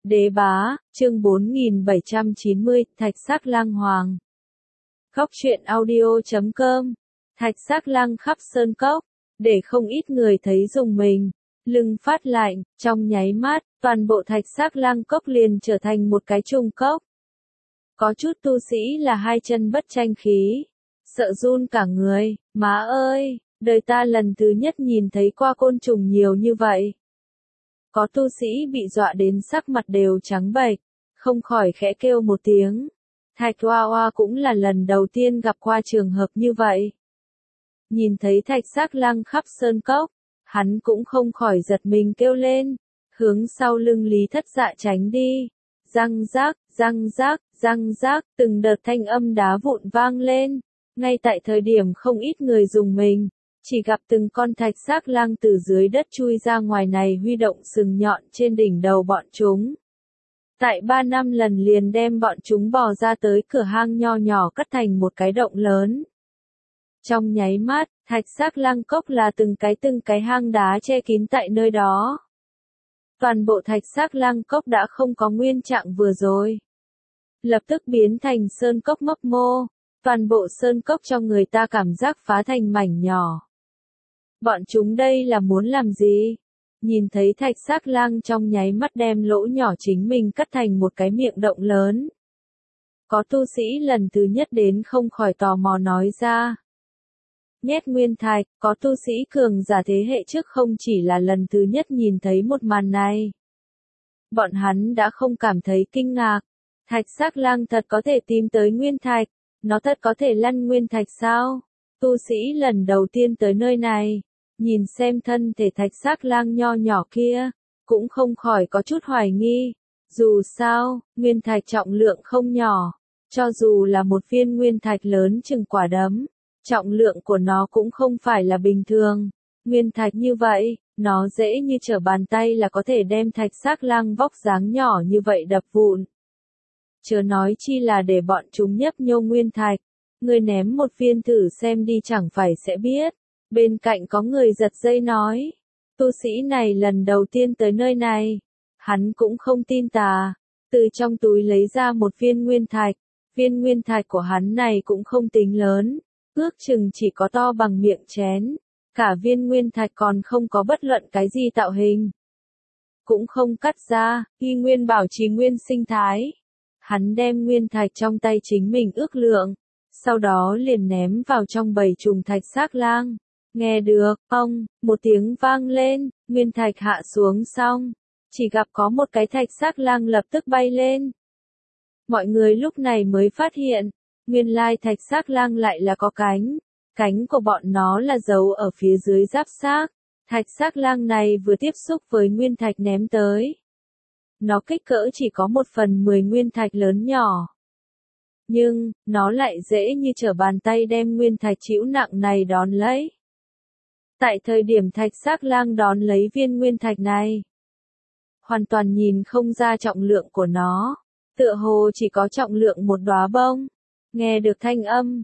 Đế bá, chương 4790, Thạch Sắc Lang Hoàng. Góc truyện audio.com. Thạch Sắc Lang khắp sơn cốc, để không ít người thấy rùng mình, lưng phát lạnh, trong nháy mắt, toàn bộ Thạch Sắc Lang cốc liền trở thành một cái trùng cốc. Có chút tu sĩ là hai chân bất tranh khí, sợ run cả người, má ơi, đời ta lần thứ nhất nhìn thấy qua côn trùng nhiều như vậy. Có tu sĩ bị dọa đến sắc mặt đều trắng bệch, không khỏi khẽ kêu một tiếng. Thạch Hoa Hoa cũng là lần đầu tiên gặp qua trường hợp như vậy. Nhìn thấy Thạch Sắc Lang khắp sơn cốc, hắn cũng không khỏi giật mình kêu lên, hướng sau lưng Lý Thất Dạ tránh đi. Răng rác, răng rác, răng rác, từng đợt thanh âm đá vụn vang lên. Ngay tại thời điểm không ít người rùng mình, chỉ gặp từng con Thạch Sắc Lang từ dưới đất chui ra ngoài này huy động sừng nhọn trên đỉnh đầu bọn chúng. Tại 3 năm lần liền đem bọn chúng bò ra tới cửa hang nho nhỏ cắt thành một cái động lớn. Trong nháy mắt, Thạch Sắc Lang cốc là từng cái hang đá che kín tại nơi đó. Toàn bộ Thạch Sắc Lang cốc đã không có nguyên trạng vừa rồi. Lập tức biến thành sơn cốc mấp mô, toàn bộ sơn cốc cho người ta cảm giác phá thành mảnh nhỏ. Bọn chúng đây là muốn làm gì? Nhìn thấy Thạch Sắc Lang trong nháy mắt đem lỗ nhỏ chính mình cắt thành một cái miệng động lớn. Có tu sĩ lần thứ nhất đến không khỏi tò mò nói ra. Nhét nguyên thạch, có tu sĩ cường giả thế hệ trước không chỉ là lần thứ nhất nhìn thấy một màn này. Bọn hắn đã không cảm thấy kinh ngạc. Thạch Sắc Lang thật có thể tìm tới nguyên thạch, nó thật có thể lăn nguyên thạch sao? Tu sĩ lần đầu tiên tới nơi này, nhìn xem thân thể Thạch Sắc Lang nho nhỏ kia, cũng không khỏi có chút hoài nghi. Dù sao, nguyên thạch trọng lượng không nhỏ, cho dù là một viên nguyên thạch lớn chừng quả đấm, trọng lượng của nó cũng không phải là bình thường. Nguyên thạch như vậy, nó dễ như trở bàn tay là có thể đem Thạch Sắc Lang vóc dáng nhỏ như vậy đập vụn. Chớ nói chi là để bọn chúng nhấp nhô nguyên thạch, người ném một viên thử xem đi chẳng phải sẽ biết. Bên cạnh có người giật dây nói, tu sĩ này lần đầu tiên tới nơi này, hắn cũng không tin tà, từ trong túi lấy ra một viên nguyên thạch của hắn này cũng không tính lớn, ước chừng chỉ có to bằng miệng chén, cả viên nguyên thạch còn không có bất luận cái gì tạo hình, cũng không cắt ra, y nguyên bảo trì nguyên sinh thái. Hắn đem nguyên thạch trong tay chính mình ước lượng, sau đó liền ném vào trong bầy trùng Thạch Sắc Lang. Nghe được, một tiếng vang lên, nguyên thạch hạ xuống xong, chỉ gặp có một cái Thạch Sắc Lang lập tức bay lên. Mọi người lúc này mới phát hiện, nguyên lai Thạch Sắc Lang lại là có cánh của bọn nó là giấu ở phía dưới giáp xác. Thạch Sắc Lang này vừa tiếp xúc với nguyên thạch ném tới. Nó kích cỡ chỉ có 1/10 nguyên thạch lớn nhỏ. Nhưng, nó lại dễ như trở bàn tay đem nguyên thạch trĩu nặng này đón lấy. Tại thời điểm Thạch Sắc Lang đón lấy viên nguyên thạch này, hoàn toàn nhìn không ra trọng lượng của nó, tựa hồ chỉ có trọng lượng một đóa bông. Nghe được thanh âm,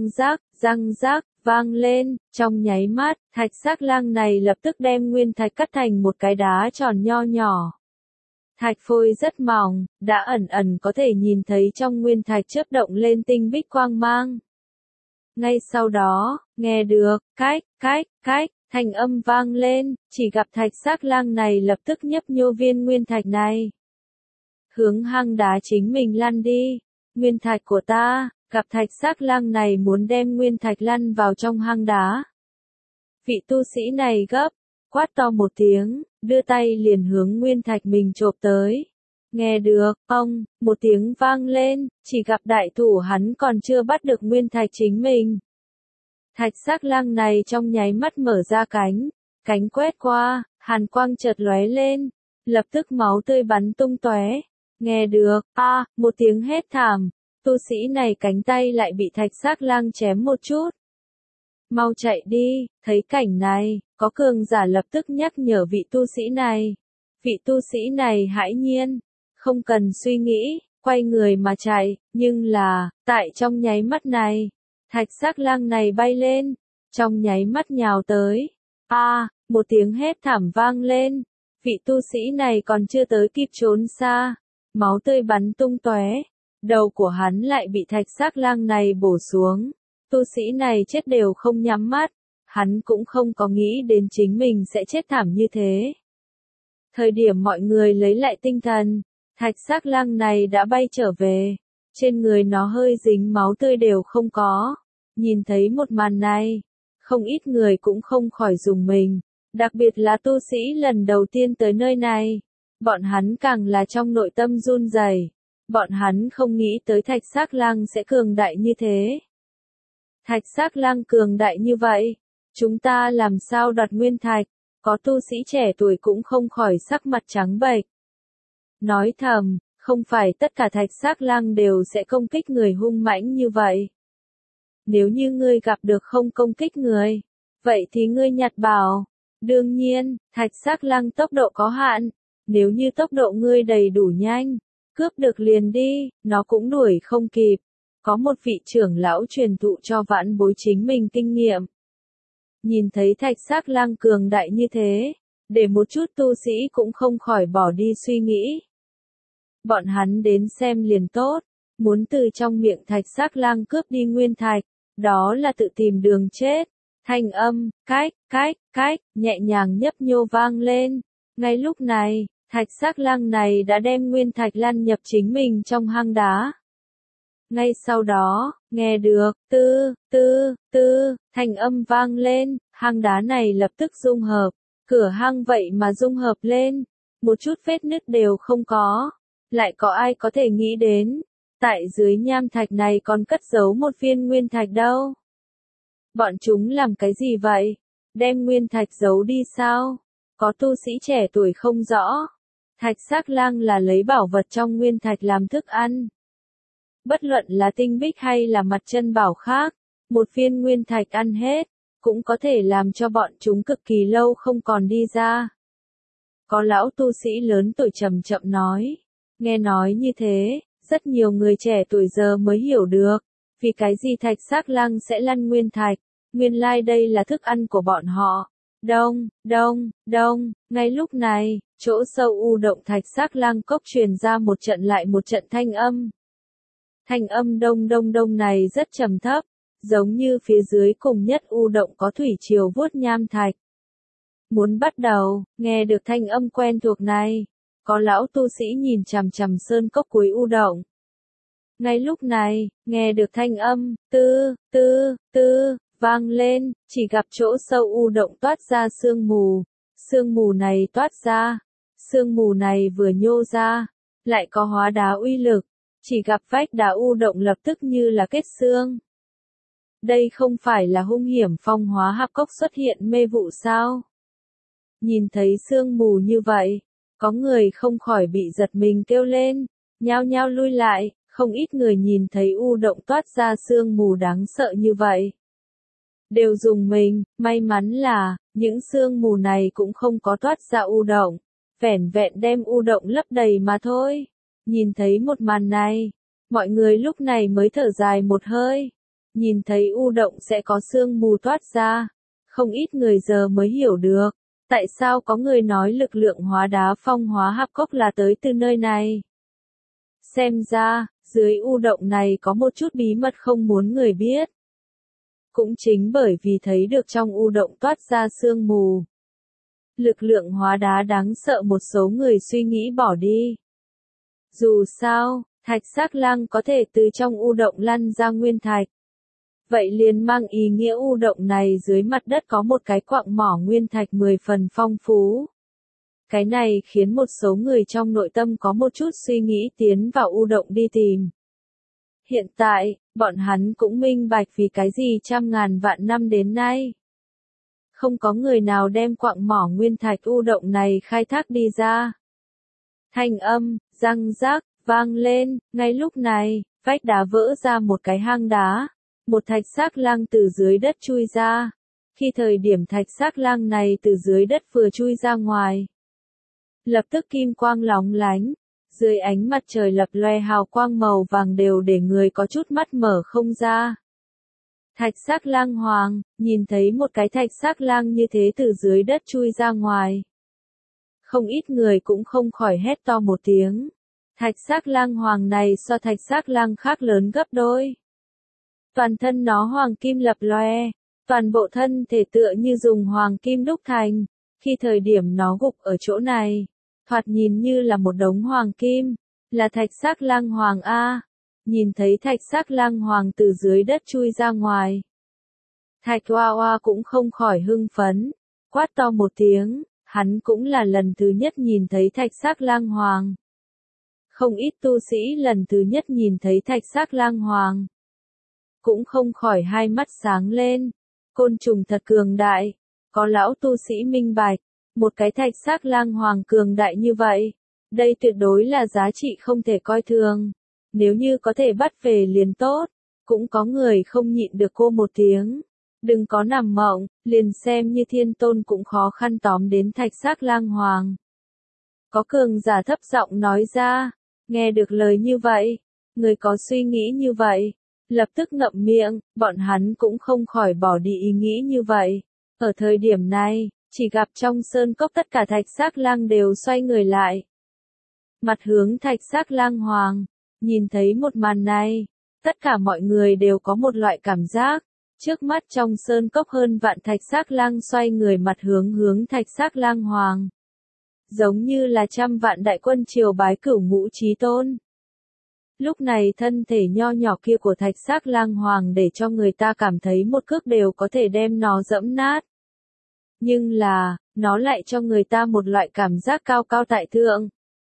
răng rác, vang lên, trong nháy mắt, Thạch Sắc Lang này lập tức đem nguyên thạch cắt thành một cái đá tròn nho nhỏ. Thạch phôi rất mỏng, đã ẩn có thể nhìn thấy trong nguyên thạch chớp động lên tinh bích quang mang. Ngay sau đó, nghe được, cách, thanh âm vang lên, chỉ gặp Thạch Sắc Lang này lập tức nhấp nhô viên nguyên thạch này. Hướng hang đá chính mình lăn đi, nguyên thạch của ta, gặp Thạch Sắc Lang này muốn đem nguyên thạch lăn vào trong hang đá. Vị tu sĩ này gấp, quát to một tiếng, đưa tay liền hướng nguyên thạch mình chộp tới. Nghe được, một tiếng vang lên, chỉ gặp đại thủ hắn còn chưa bắt được nguyên thạch chính mình. Thạch Sắc Lang này trong nháy mắt mở ra cánh quét qua, hàn quang chợt lóe lên, lập tức máu tươi bắn tung tóe. Nghe được, một tiếng hét thảm, tu sĩ này cánh tay lại bị Thạch Sắc Lang chém một chút. Mau chạy đi, thấy cảnh này, có cường giả lập tức nhắc nhở vị tu sĩ này. Vị tu sĩ này hãi nhiên, không cần suy nghĩ, quay người mà chạy, nhưng là, tại trong nháy mắt này, Thạch Sắc Lang này bay lên, trong nháy mắt nhào tới. Một tiếng hét thảm vang lên, Vị tu sĩ này còn chưa tới kịp trốn xa, máu tươi bắn tung tóe, đầu của hắn lại bị thạch xác lang này bổ xuống. Tu sĩ này chết đều không nhắm mắt, hắn cũng không có nghĩ đến chính mình sẽ chết thảm như thế. Thời điểm mọi người lấy lại tinh thần, thạch xác lang này đã bay trở về, trên người nó hơi dính máu tươi đều không có. Nhìn thấy một màn này, không ít người cũng không khỏi rùng mình, đặc biệt là tu sĩ lần đầu tiên tới nơi này. Bọn hắn càng là trong nội tâm run rẩy, bọn hắn không nghĩ tới thạch xác lang sẽ cường đại như thế. Thạch xác lang cường đại như vậy, chúng ta làm sao đoạt nguyên thạch? Có tu sĩ trẻ tuổi cũng không khỏi sắc mặt trắng bệch. Nói thầm, không phải tất cả thạch xác lang đều sẽ công kích người hung mãnh như vậy. Nếu như ngươi gặp được không công kích người, vậy thì ngươi nhặt bảo. Đương nhiên, thạch xác lang tốc độ có hạn, nếu như tốc độ ngươi đầy đủ nhanh, cướp được liền đi, nó cũng đuổi không kịp. Có một vị trưởng lão truyền thụ cho vãn bối chính mình kinh nghiệm. Nhìn thấy thạch xác lang cường đại như thế, để một chút tu sĩ cũng không khỏi bỏ đi suy nghĩ. Bọn hắn đến xem liền tốt, muốn từ trong miệng thạch xác lang cướp đi nguyên thạch, đó là tự tìm đường chết. Thanh âm, cách, nhẹ nhàng nhấp nhô vang lên. Ngay lúc này, thạch xác lang này đã đem nguyên thạch lăn nhập chính mình trong hang đá. Ngay sau đó, nghe được, thanh âm vang lên, hang đá này lập tức dung hợp, cửa hang vậy mà dung hợp lên, một chút vết nứt đều không có, lại có ai có thể nghĩ đến, tại dưới nham thạch này còn cất giấu một viên nguyên thạch đâu. Bọn chúng làm cái gì vậy? Đem nguyên thạch giấu đi sao? Có tu sĩ trẻ tuổi không rõ. Thạch xác lang là lấy bảo vật trong nguyên thạch làm thức ăn. Bất luận là tinh bích hay là mặt chân bảo khác, một viên nguyên thạch ăn hết, cũng có thể làm cho bọn chúng cực kỳ lâu không còn đi ra. Có lão tu sĩ lớn tuổi chậm chậm nói, nghe nói như thế, rất nhiều người trẻ tuổi giờ mới hiểu được, vì cái gì thạch xác lang sẽ lăn nguyên thạch, nguyên lai đây là thức ăn của bọn họ. Đông, ngay lúc này, chỗ sâu u động thạch xác lang cốc truyền ra một trận lại một trận thanh âm. Thanh âm đông này rất trầm thấp, giống như phía dưới cùng nhất u động có thủy triều vuốt nham thạch. Muốn bắt đầu, nghe được thanh âm quen thuộc này, có lão tu sĩ nhìn chằm chằm sơn cốc cuối u động. Ngay lúc này, nghe được thanh âm, vang lên, chỉ gặp chỗ sâu u động toát ra sương mù này toát ra, sương mù này vừa nhô ra, lại có hóa đá uy lực, chỉ gặp vách đá u động lập tức như là kết xương. Đây không phải là hung hiểm phong hóa hạp cốc xuất hiện mê vụ sao? Nhìn thấy sương mù như vậy, có người không khỏi bị giật mình kêu lên, nhao nhao lui lại, không ít người nhìn thấy u động toát ra sương mù đáng sợ như vậy. Đều dùng mình, may mắn là, những sương mù này cũng không có toát ra u động, vẻn vẹn đem u động lấp đầy mà thôi. Nhìn thấy một màn này, mọi người lúc này mới thở dài một hơi. Nhìn thấy u động sẽ có sương mù toát ra, không ít người giờ mới hiểu được, tại sao có người nói lực lượng hóa đá phong hóa hạp cốc là tới từ nơi này. Xem ra, dưới u động này có một chút bí mật không muốn người biết. Cũng chính bởi vì thấy được trong u động toát ra sương mù. Lực lượng hóa đá đáng sợ một số người suy nghĩ bỏ đi. Dù sao, thạch xác lang có thể từ trong u động lăn ra nguyên thạch. Vậy liền mang ý nghĩa u động này dưới mặt đất có một cái quặng mỏ nguyên thạch 10 phần phong phú. Cái này khiến một số người trong nội tâm có một chút suy nghĩ tiến vào u động đi tìm. Hiện tại, bọn hắn cũng minh bạch vì cái gì trăm ngàn vạn năm đến nay. Không có người nào đem quặng mỏ nguyên thạch u động này khai thác đi ra. Thanh âm, răng rác, vang lên, ngay lúc này, vách đá vỡ ra một cái hang đá. Một thạch xác lang từ dưới đất chui ra. Khi thời điểm thạch xác lang này từ dưới đất vừa chui ra ngoài, lập tức kim quang lóng lánh, dưới ánh mặt trời lập loè hào quang màu vàng đều để người có chút mắt mở không ra. Thạch xác lang hoàng, nhìn thấy một cái thạch xác lang như thế từ dưới đất chui ra ngoài. Không ít người cũng không khỏi hét to một tiếng. Thạch Sắc Lang Hoàng này so Thạch Sắc Lang khác lớn gấp đôi. Toàn thân nó hoàng kim lập loè, toàn bộ thân thể tựa như dùng hoàng kim đúc thành, khi thời điểm nó gục ở chỗ này, thoạt nhìn như là một đống hoàng kim, là Thạch Sắc Lang Hoàng a. Nhìn thấy Thạch Sắc Lang Hoàng từ dưới đất chui ra ngoài, Thạch Oa Oa cũng không khỏi hưng phấn, quát to một tiếng, hắn cũng là lần thứ nhất nhìn thấy Thạch Sắc Lang Hoàng. Không ít tu sĩ lần thứ nhất nhìn thấy Thạch Sắc Lang Hoàng, cũng không khỏi hai mắt sáng lên, côn trùng thật cường đại, có lão tu sĩ minh bạch, một cái Thạch Sắc Lang Hoàng cường đại như vậy, đây tuyệt đối là giá trị không thể coi thường, nếu như có thể bắt về liền tốt, cũng có người không nhịn được cô một tiếng, đừng có nằm mộng, liền xem như thiên tôn cũng khó khăn tóm đến Thạch Sắc Lang Hoàng. Có cường giả thấp giọng nói ra, nghe được lời như vậy, người có suy nghĩ như vậy, lập tức ngậm miệng, bọn hắn cũng không khỏi bỏ đi ý nghĩ như vậy. Ở thời điểm này, chỉ gặp trong sơn cốc tất cả Thạch Sắc Lang đều xoay người lại. Mặt hướng Thạch Sắc Lang Hoàng, nhìn thấy một màn này, tất cả mọi người đều có một loại cảm giác, trước mắt trong sơn cốc hơn vạn Thạch Sắc Lang xoay người mặt hướng Thạch Sắc Lang Hoàng. Giống như là trăm vạn đại quân triều bái Cửu Ngũ Chí Tôn. Lúc này thân thể nho nhỏ kia của Thạch Sắc Lang Hoàng để cho người ta cảm thấy một cước đều có thể đem nó dẫm nát. Nhưng là, nó lại cho người ta một loại cảm giác cao cao tại thượng.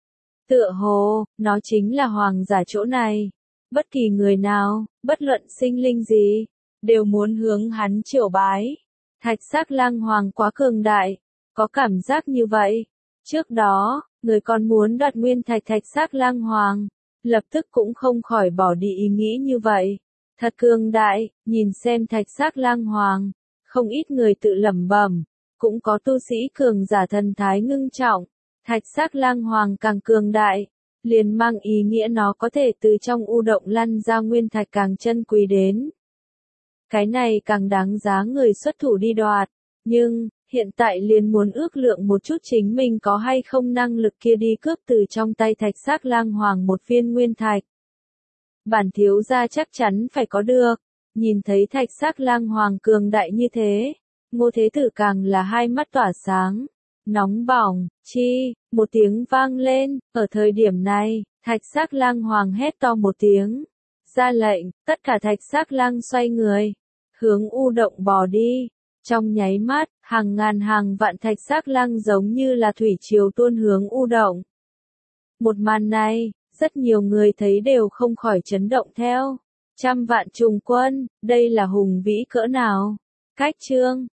Tựa hồ, nó chính là hoàng giả chỗ này. Bất kỳ người nào, bất luận sinh linh gì, đều muốn hướng hắn triều bái. Thạch Sắc Lang Hoàng quá cường đại, có cảm giác như vậy. Trước đó, người còn muốn đoạt nguyên thạch Thạch Sắc Lang Hoàng, lập tức cũng không khỏi bỏ đi ý nghĩ như vậy. Thật cường đại, nhìn xem Thạch Sắc Lang Hoàng, không ít người tự lẩm bẩm, cũng có tu sĩ cường giả thần thái ngưng trọng. Thạch Sắc Lang Hoàng càng cường đại, liền mang ý nghĩa nó có thể từ trong u động lăn ra nguyên thạch càng chân quý đến. Cái này càng đáng giá người xuất thủ đi đoạt, nhưng, hiện tại liền muốn ước lượng một chút chính mình có hay không năng lực kia đi cướp từ trong tay Thạch Sắc Lang Hoàng một viên nguyên thạch. Bản thiếu gia chắc chắn phải có được, nhìn thấy Thạch Sắc Lang Hoàng cường đại như thế, Ngô Thế Tử càng là hai mắt tỏa sáng, nóng bỏng, chi, một tiếng vang lên, ở thời điểm này, Thạch Sắc Lang Hoàng hét to một tiếng, ra lệnh, tất cả Thạch Sắc Lang xoay người, hướng u động bò đi. Trong nháy mắt, hàng ngàn hàng vạn Thạch Sắc Lang giống như là thủy triều tuôn hướng u động. Một màn này, rất nhiều người thấy đều không khỏi chấn động theo. Trăm vạn trùng quân, đây là hùng vĩ cỡ nào? Cách chương